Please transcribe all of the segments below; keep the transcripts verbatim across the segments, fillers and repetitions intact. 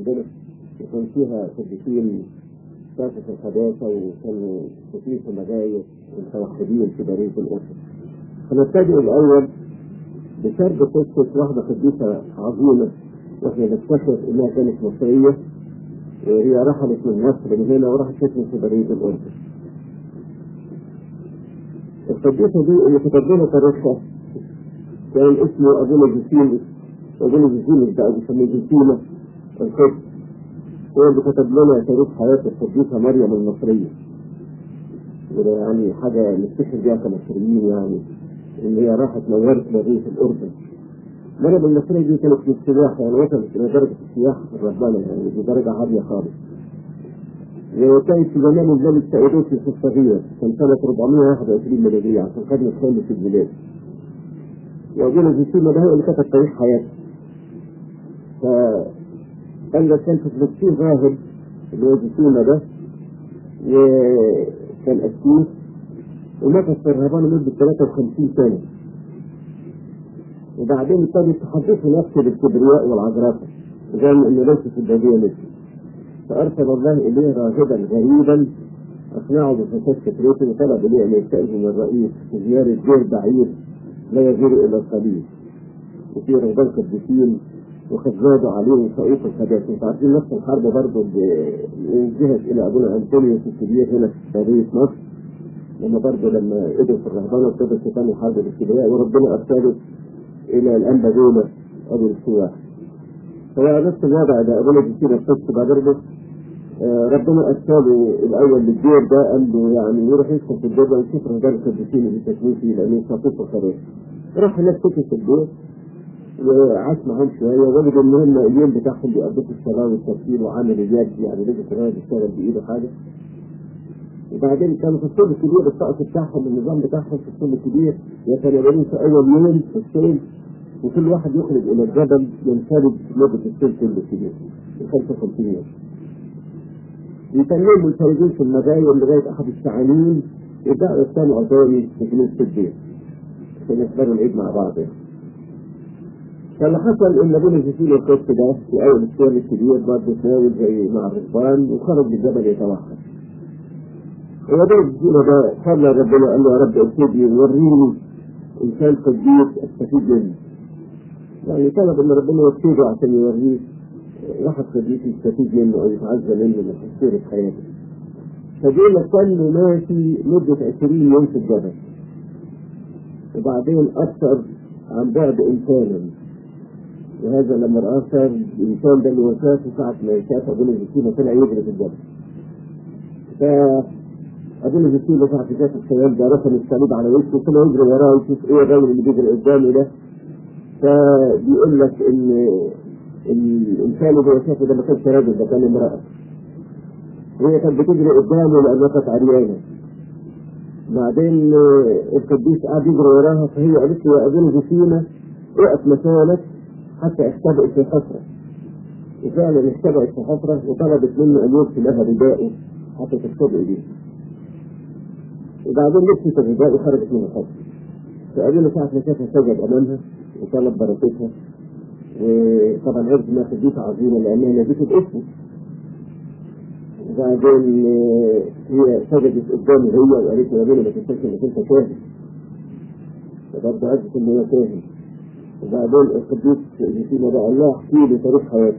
بلد يكون فيها قديسين شافت الحداثة وكانوا كتير في مجايس متوحدين في برية الأسر. فنبتدئ الأول بسرد قصة واحدة قديسة عظيمة، واحنا نكتشف إنها كانت مصرية وهي رحلت من مصر من هنا وراحت تسكن في برية الأردن. القديسة دي اللي كتب لنا تاريخها كان اسمه أبونا جوسيموس. أبونا جوسيموس بقى بيسميه جوسيمة القدس. هو اللي كتب لنا تاريخ حياة القديسة مريم المصرية، وده يعني حاجة نفتخر بيها كمصريين، يعني إن هي راحت نورت برية الأردن. مريم المصرية دي كانت في السياحة، يعني وصلت إلى درجة السياحة في الرهبنة، يعني دي درجة عالية خالص. وكانت في زمان الملك تأودوسيوس الصغير، كان سنة أربعمائة وواحد وعشرين ميلادية عشان القرن الخامس في البلاد. وأبونا جوسيمة ده هو اللي كتب تاريخ حياته. فقال لك كان في فلسطين راهب اللي هو جوسيمة ده، وكان أسيس ومكث في الرهبنة مدة ثلاثة وخمسين سنة. وبعدين ابتدت تحدثه نفسه بالكبرياء والعجرفة زي ما انه ليس في البادية مثله. فارسل الله اليه راغبا غريبا اقنعه بفساد فكرته وطلب اليه ان يستأذن من الرئيس في زيارة دير بعيد لا يزور الى الخليج، وفي رهبان قديسين وخزادوا عليهم فوق الخبائث. انتوا عارفين نفس الحرب برضه انتهت الى ابونا انطونيوس الكبير هنا في مدينة مصر، لما برضه لما قدر في الرهبانة ابتدت تتم حرب الكبرياء وربنا ارسله الى الانبا دولة ابو السواح. فهو نفس الوضع ده ابونا جوسيمة القدس بقى برضه آه ربنا ارسله الاول للدير ده، قال له يعني يروح يدخل في الدير ده ويشوف رجال القديسين اللي ساكنين فيه لانه يستطيعوا خير. راح هناك سكن في الدير وعاش معاهم شويه، وجد ان هم اليوم بتاعهم بيقضوا الصلاه والتفسير وعامل اليد، يعني لقى الراجل بيشتغل بايده حاجه. وبعدين كانوا في السن الكبير الطقس بتاعهم النظام بتاعهم في السن الكبير يتناولون في اول يوم في الصيف، وكل واحد يخرج الى الجبل ينفرد مدة السن كله الكبير من خمسة وخمسين يوم. يتنين منفردين في المغاير لغاية أحد الساعين يبدأوا يجتمعوا تاني في كنيسة الدين عشان يحضروا العيد مع بعض. فاللي حصل إن أبونا جوسيمة القدس ده في أول السن الكبير برضه تناول زي مع الرهبان وخرج للجبل يتوحد. وأبونا جوسيمة ده صلى ربنا قال له يا رب ارشدني وريني إنسان قديس أستفيد منه. يعني طلب إن ربنا يرشده عشان يوريه واحد قديس يستفيد منه أو يتعزى منه من خسارة حياته. فبيقول لك كان ماشي مدة عشرين يوم في الجبل، وبعدين أكثر عن بعد إنسانا، وهذا لما رأى الإنسان ده اللي هو شافه ساعة ما شاف أبونا جوسيمة طلع يجري في الجبل. فأبونا جوسيمة ساعة ما شاف الخيال ده رسم الصليب على وشه وطلع يجري وراه يشوف إيه الراجل اللي بيجري قدامه ده. فبيقول لك إن الإنسان اللي هو شافه ده ما كانش راجل، ده كان امرأة، وهي كانت بتجري قدامه لأنها كانت عريانة. بعدين القديس قعد يجري وراها، فهي قالت له يا أبونا جوسيمة اقف مكانك حتى اختبئت في حفرة. وفعلا اختبئت في حفرة وطلبت منه أن يرسل لها رداءه حتى تختبئ بيه. وبعدين لبست الرداء وخرجت من الحفرة. فأبونا ساعة ما شافها سجد أمامها وطلب بركتها، وطبعا عرف انها قديسة عظيمة لأنها نبيت باسمه. وبعدين هي سجدت قدامه هي وقالت له يا ابونا ما تنساش انك انت كاهن، فبرضه عرفت ان هو كاهن. وبعدين القديس جوسيمة ده قال لها احكي لي تاريخ حياتك.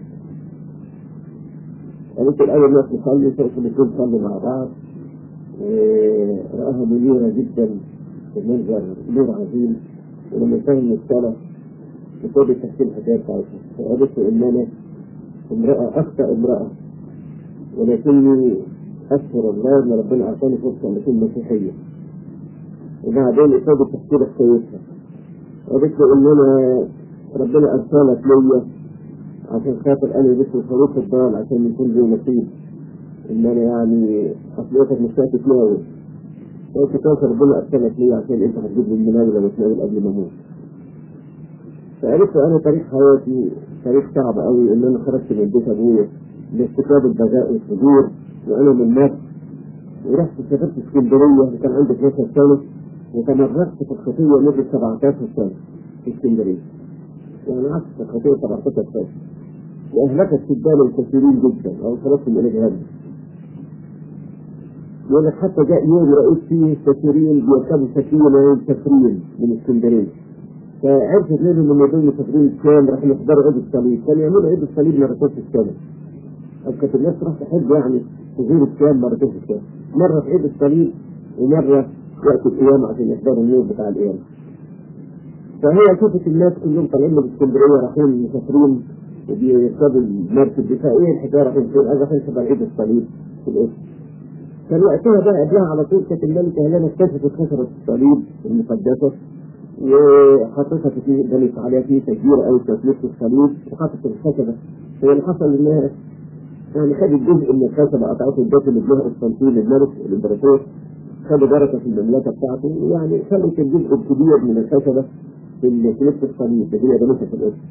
قالت الأول ناس نصلي فقلت الاثنين صلوا مع بعض، ورآها منيرة جدا بالمنظر نور عظيم. ولما انتهى من الصلاة ابتدت تحكي الحكاية بتاعتها، فقالت له ان انا امرأة أخطأ امرأة، ولكني أشكر الله إن ربنا أعطاني فرصة أن أكون مسيحية. وبعدين ابتدت تحكي لك حكايتها، قالت له إن أنا ربنا أرسلك ليا عشان خاطر أنا بس خروف الضال عشان يكون لي نصيب، إن أنا يعني أصليتك مش هتتناول. قلت كيف ربنا أرسلك ليا عشان أنت هتجيب لي المناولة وتناول قبل ما أموت. فقالت له أنا تاريخ حياتي تاريخ صعب قوي، إن أنا خرجت من بيت أبويا لاستفادة البغاء والفجور وأنا من مصر، ورحت سافرت اسكندرية وكان عندي اثناشر سنة، وتمرغت في الخطية مدة سبعتاشر سنة في اسكندرية، يعني قعدت في الخطية سبعتاشر سنة. وأهلكت الشبان الكثيرين جدا أو خلصهم إلى جهنم. يقول لك حتى جاء يوم رأيت فيه كثيرين بيركبوا سفينة مسافرين من اسكندرية، فعرفت منهم إن دول مسافرين الشام راح يحضروا عيد الصليب، كانوا يعملوا عيد الصليب مرتين في السنة. أو كانت الناس راح تحب يعني تزور الشام مرتين في السنة، مرة في عيد الصليب ومرة وقت القيامة عشان يحضروا اليوم بتاع القيامة. فهي شوفت الناس كلهم طالعين من اسكندرية رايحين مسافرين وبيركبوا المركب دي، فإيه الحكاية رايحين فين؟ قال رايحين تبع عيد الصليب في القدس. كان وقتها بقى قبلها على طول كانت الملكة هيلانا اكتشفت خشبة الصليب المقدسة وحطيتها في بنت عليها فيه تسجيل أو تثبيت الصليب وحطت الخشبة. هو اللي حصل إنها يعني خدت جزء من الخشبة قطعته ادته لابنها قسطنطين الملك الإمبراطور، خد بركة في المملكة بتاعته، يعني خلت الجزء الكبير من الخشبة في نصف الصليب اللي هي بنتها في القدس.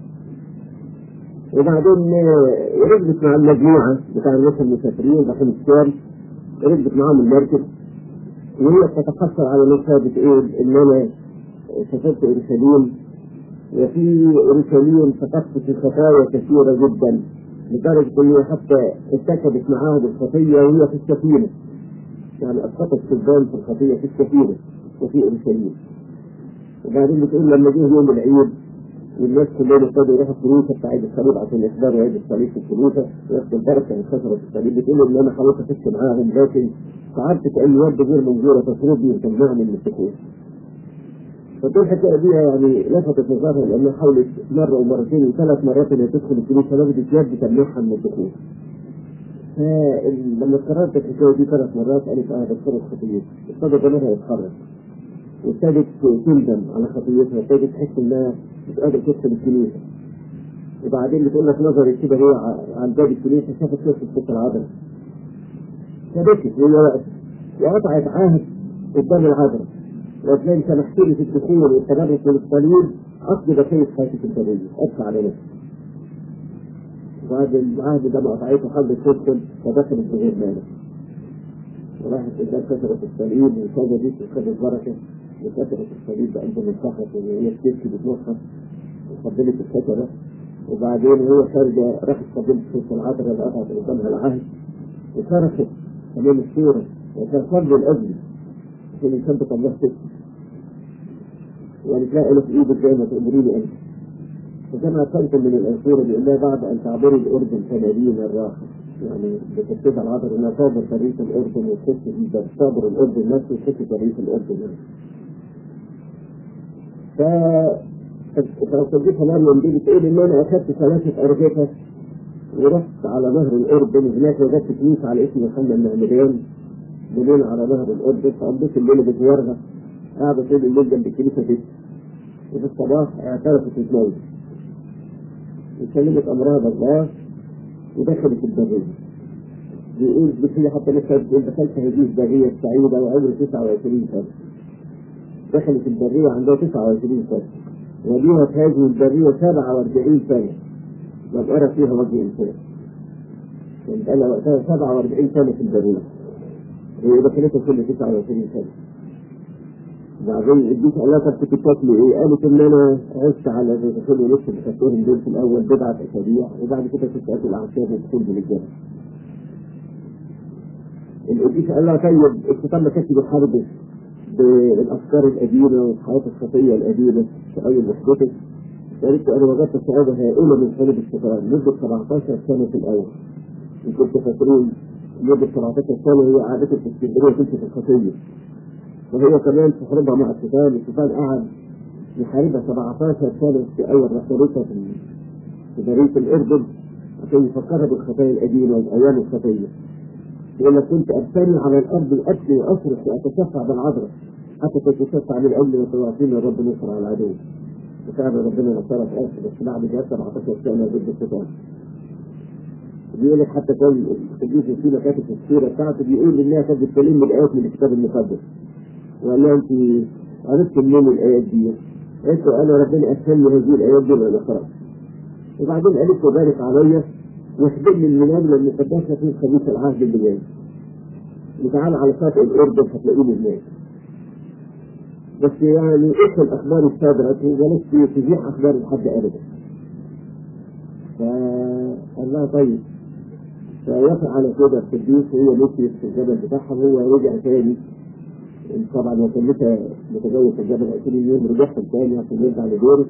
وبعدين ركبت مع المجموعة بتاع الناس المسافرين رايحين الشام، ركبت معاهم المركب وهي تتحسر على نفسها بتقول إن أنا سافرت أورشليم وفي أورشليم سقطت في خطايا كثيرة جدا لدرجة إني حتى ارتكبت معاهم الخطية وهي في السفينة، يعني أسقطت شبان في الخطية في السفينة وفي أورشليم. وبعدين بتقول لما جه يوم العيد والناس كلهم ابتدوا يروحوا الكنيسة بتاع عيد الصليب عشان يحضروا عيد الصليب في الكنيسة وياخدوا البركة من خشبة الصليب، بتقول إن أنا خلاص أخش معاهم لكن شعرت كأن يد غير منظورة تطردني وتمنعني من الدخول. فدول الحكاية دي يعني لفتت نظرها لأنها حاولت مرة ومرتين وثلاث مرات إنها تدخل الكنيسة لابد يد تمنعها من الدخول. فلما قررت الحكاية دي ثلاث مرات قالت أنا بتصرف خطيتي، ابتدى ضميرها يتحرك وابتدت تندم على خطيتها، ابتدت تحس إنها مش قادرة تدخل الكنيسة. وبعدين بتقول لك نظرت كده هي عن باب الكنيسة شافت قصة ست العذراء، فبكت وهي واقفة وقطعت عهد قدام العذراء وقالت سمحت لي في الدخول والتبرك من الصليب أقضي بقية حياتي في البرية أدفع على نفسي. وهذا العهد ده ما قطعته حد تدخل فدخلت بغير مانع وراحت قدام كسرت الصليب وسجدت وخدت بركة وكسرت الصليب بقلب منتخب وهي بتبكي بتنصف وقبلت الكسرة. وبعدين وهي خارجة راحت قبلت ست العذراء اللي قطعت قدامها العهد وصرخت أمام الصورة وكان صلي الأجل عشان يثبت الله تسكت، يعني تلاقي له في ايدك زي ما تأمري لي انت. فكما كنت من الأنصورة بيقول لها بعد أن تعبري الأردن ثمانين الراحة، يعني بتبتدى العبر إنها تعبر طريق الأردن وتخش في تعبر الأردن نفسه وتخش طريق الأردن نفسه. ف فصديقها مريم دي بتقول إن أنا أخذت ثلاثة أرجفة ورحت على نهر الأردن وهناك وجدت كنيسة على اسم محمد المعمدان منين على نهر الأردن، فقضيت الليل بزوارها قاعدة طول الليل جنب الكنيسة دي. وفي الصباح اعترفت بالموت وسلمت أمرها بالله ودخلت البرية. بيقول بصي حتى نفسها بتقول دخلت هذه البرية السعيدة وعمري تسعة وعشرين سنة. دخلت البرية عندها تسعة وعشرين سنة وليها في هذه البرية سبعة وأربعين سنة لم أرى فيها وجه إنسان. كانت أنا وقتها سبعة وأربعين سنة في البرية وهي دخلتها كل تسعة وعشرين سنة. بعدين اديت الله طب كنت بتاكلوا ايه؟ قالت ان انا عشت على زي ما كانوا لسه بيحطوهم دول في الاول بضعه اسابيع وبعد كده كنت اكل اعشاب وكل بالجنة. القديس قال لها طيب الشيطان ما كانش بيحاربك بالافكار القديمه والحياه الخطيه القديمه في اول وحدتك؟ قالت انا وجدت صعوبه هائله من حارب الشيطان مده سبعتاشر سنه في الاول. وكنت فاكرين مده سبعتاشر سنه هي قعدتك في اسكندريه تمشي في الخطيه. وهي كمان تحاربها مع الشيطان، الشيطان قعد يحاربها سبعتاشر سنة في أول رحلتها في برية الأردن عشان يفكرها بالخطايا القديمة والأيام الخطية. يقول لك كنت أبتني على الأرض وأبكي وأصرخ وأتشفع بالعذراء حتى كنت أتشفع بالأمن وتواصيل الرب نصر على العدو. وفعلا ربنا نصرها في آخر بس بعد جهاز سبعتاشر سنة ضد الشيطان. بيقول لك حتى كان القديس فينا كاتب في السيرة بتاعته بيقول إنها كانت بتكلم الآيات من الكتاب المقدس. وقال لها أنت عرفت منين الآيات دي؟ قلت له أنا ربنا أسهل هذه الآيات دي وأنا أقرأ. وبعدين قالت له بارك عليا واخدمني المنابلة المقدسة في خبيث العهد اللي جاي. وتعالى على شاطئ الأردن هتلاقيني هناك. بس يعني إيش الأخبار الصادرة وجلست تزيح أخبار لحد أبدا. ف الله طيب. فوافق على كده القديس، هي مشيت في الجبل بتاعها وهو رجع تاني. طبعا هو كان لسه متجوز في الجبل عشرين يوم، رجع تاني عشان يرجع لدوره.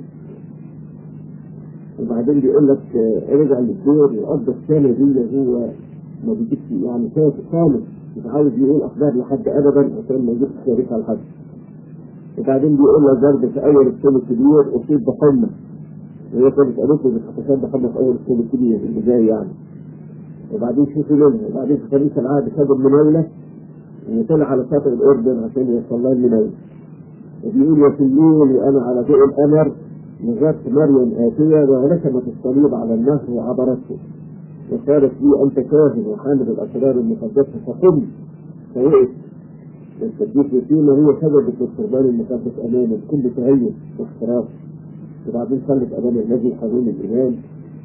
وبعدين بيقول لك رجع للدور وقضى السنة دي هو ما بيجيبش يعني خالص، مش عاوز يقول أخبار لحد أبدا عشان ما يجيبش تاريخ على حد. وبعدين بيقول لك برضه في أول السنة الكبير أصيب بحمى، وهي كانت قالت له مش هتصاب بحمى في أول السنة الكبير اللي جاي يعني. وبعدين شوفوا منها، وبعدين في خميس العهد خد المناولة وطلع على شاطئ الأردن عشان يوصل لها المناولة. وبيقول وفي الليل وأنا على ضوء القمر نظرت مريم آتية ورسمت الصليب على النهر وعبرته وقالت لي أنت كاهن وحامل الأسرار المقدسة فقم. فوقف القديس يوسينا هي سجدت للقربان المقدس أمامه بكل تهيئ واحتراف. وبعدين صلت أمام الذي حضون الإمام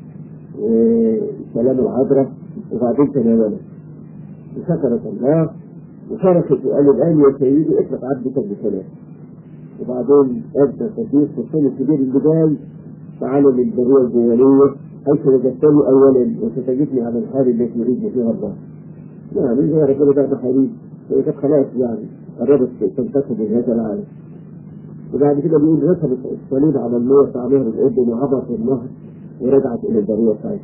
وسلام العذراء، وبعدين تناولت وشكرت الله وشركت وقال الآن يا سيدي اطلق عبدك بسلام. وبعدين أدى القديس في السنة الكبير اللي جاي تعالى للبرية الجوالية حيث وجدتني أولا وستجدني على الحال التي يريد فيها الله. يعني زي ربنا بعد حبيب هي كانت خلاص يعني قربت تنتقل من هذا العالم. وبعد كده بيقول رسمت الصليب على النور على نهر الأردن وعبرت النهر ورجعت إلى البرية بتاعتها.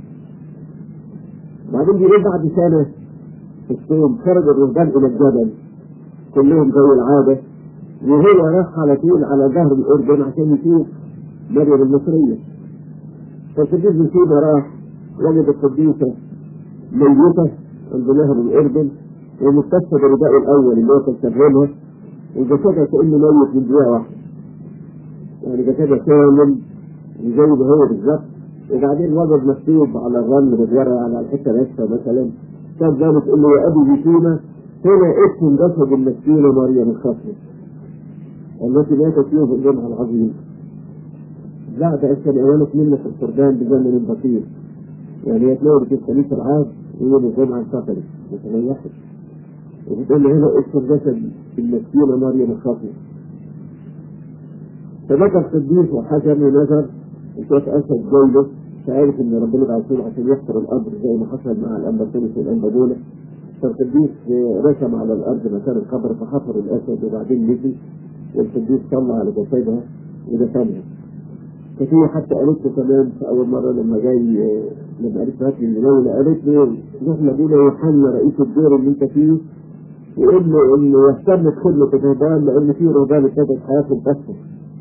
بعدين بيقول بعد سنة في الصوم خرج الرهبان إلى الجبل كلهم زي العادة، وهو راح على طول على ظهر الأردن عشان يشوف مريم المصرية. فالقديس يوسينا راح وجد القديسة ميتة عند نهر الأردن ومستشفى برداء الأول اللي هو كان شغالها، وجسدها كأنه ميت من دقيقة واحدة، يعني جسدها كامل زي ما هو بالظبط. وبعدين وجد مكتوب على الرمل بالورقة على الحتة نفسها مثلا كان ذلك إنه يا أبي يوسينا هنا اسم جسد المسكينة مريم الخصمة التي ماتت فيه بالجمع العظيم بعد أن تناولت منه في القربان بزمن بسيط. يعني هي تناولت في خميس العهد ويوم الجمعة انتقلت وتريحت، وبتقول له هنا اسم جسد المسكينة مريم الخصمة. فبكى القديس وحكم ونظر وشاف أسد جيده، فعرف إن ربنا بعثه عشان يحفر القبر زي ما حصل مع الأنبطولس والأنبابولة. فالقديس رسم على الأرض مكان القبر فحفر الأسد وبعدين مشي، والقديس صلى على جسدها ودفنها. ففي حتى قالت له كمان في أول مرة لما جاي لما قالت له هات لي المناولة قالت له روح لابونا يوحنا رئيس الدور اللي أنت فيه وقول له إنه يهتم بخدمة الرهبان لأن في رهبان ابتدت حياتهم تكفر.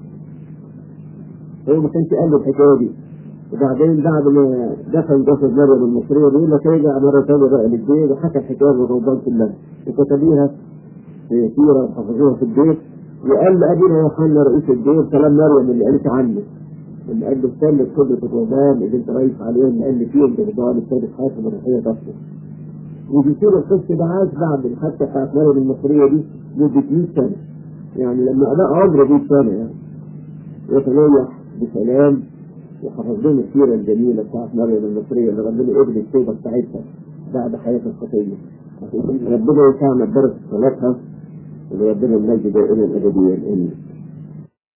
هو ما كانش قال له الحكاية دي. وبعدين بعد ما دفن جسد مريم المصرية بيقول لك رجع مرة ثانية بقى للبيت وحكى الحكاية للرهبان كلها وكتبيها في سيرة وحفظوها في البيت. وقال لأبينا يوحنا رئيس الدور كلام مريم اللي قالت عنه اللي قال له استنى بخدمة الرهبان اللي انت رايح عليهم اللي قال لي فيهم الرهبان ابتدت حياتهم الروحية تكفر. وبيصير القصة ده عاش بعد حتى بتاعت مريم المصرية دي مدة مية سنة، يعني لما أداء عمره مية سنة يعني وتنيح بسلام وحفظ لهم السيرة الجميلة بتاعت مريم المصرية اللي ربنا يقبل التوبة بتاعتها بعد حياة الخطية. ربنا يسعنا بدرجة صلاتها وربنا المجد دائما أبديا. آمين.